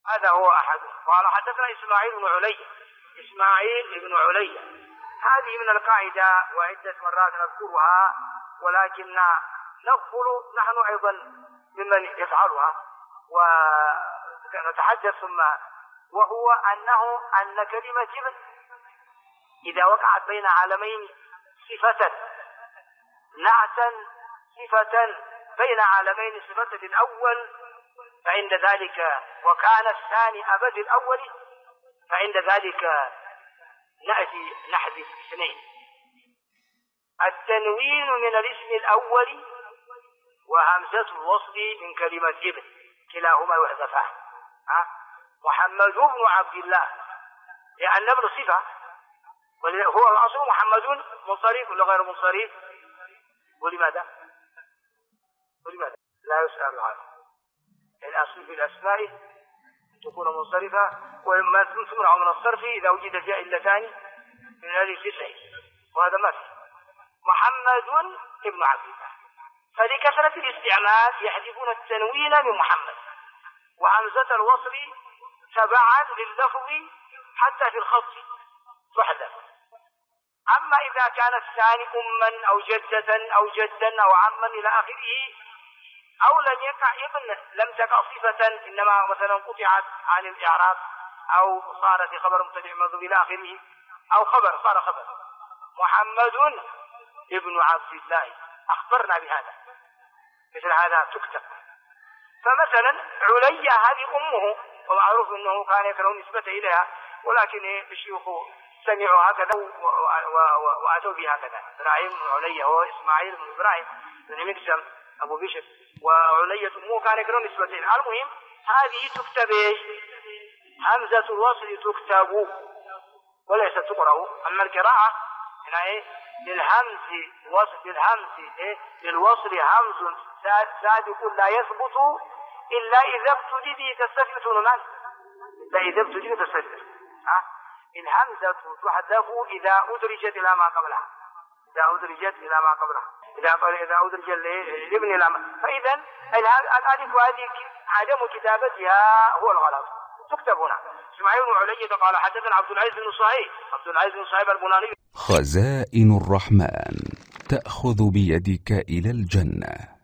هذا هو أحد. قال حدثنا إسماعيل بن علي. هذه من القاعدة وعدة مرات نذكرها، ولكن نغفل نحن أيضا ممن يفعلها ونتحدث ثم، وهو أن كلمة ابن إذا وقعت بين عالمين صفة نعتا صفة بين عالمين صفة الأول، فعند ذلك وكان الثاني أبد الأول، فعند ذلك نأتي نحذف اثنين: التنوين من الاسم الأول وهمزة الوصل من كلمة ابن، كلاهما يحذفان. محمد بن عبد الله، لأن ابن صفة، هو الأصل محمد منصرف ولا غير منصرف؟ ولماذا لا يسأل عنه؟ الأصل في الأسماء تكون منصرفة، وما تمنع من الصرف إذا وجد فيها علتان من هذه التسع، وهذا ما فيه. محمد ابن عبد الله، فلكثرة الاستعمال يحذفون التنوين من محمد وهمزة الوصل تبعا لللفظ حتى في الخط تحذف. أما إذا كان الثاني أما أو جدة أو جدا أو عما إلى آخره، أو لم يقع ابن، لم تقع صفة، إنما مثلا قطعت عن الإعراب، أو صارت خبر مبتدئ منذ إلى آخره، أو صار خبر محمد ابن عبد الله أخبرنا بهذا، مثل هذا تكتب. فمثلا عليا هذه أمه، ومعروف أنه كان يكره نسبة إليها، ولكن الشيوخ سمعوا هكذا وأتوا بهكذا. إبراهيم عليا هو إسماعيل بن إبراهيم بن مكسم أبو بشر، وعلية أمه كان يكره نسبتين. المهم هذه تكتب همزة الوصل تكتب وليست تقرأ. أما القراءة هنا للوصل همز سابق لا يثبت إلا إذا ابتدي به تستثبت نمان، إلا إذا ابتدي به تستثبت. الهمزة تحذف إذا أدرجت إلى ما قبلها، إذا أدرج الابن إلى ما، فإذا الألف هذه عدم كتابتها هو الغلط، تكتب هنا. إسماعيل بن علي قال حدثنا عبد العزيز بن صهيب البناني. خزائن الرحمن تأخذ بيدك إلى الجنة.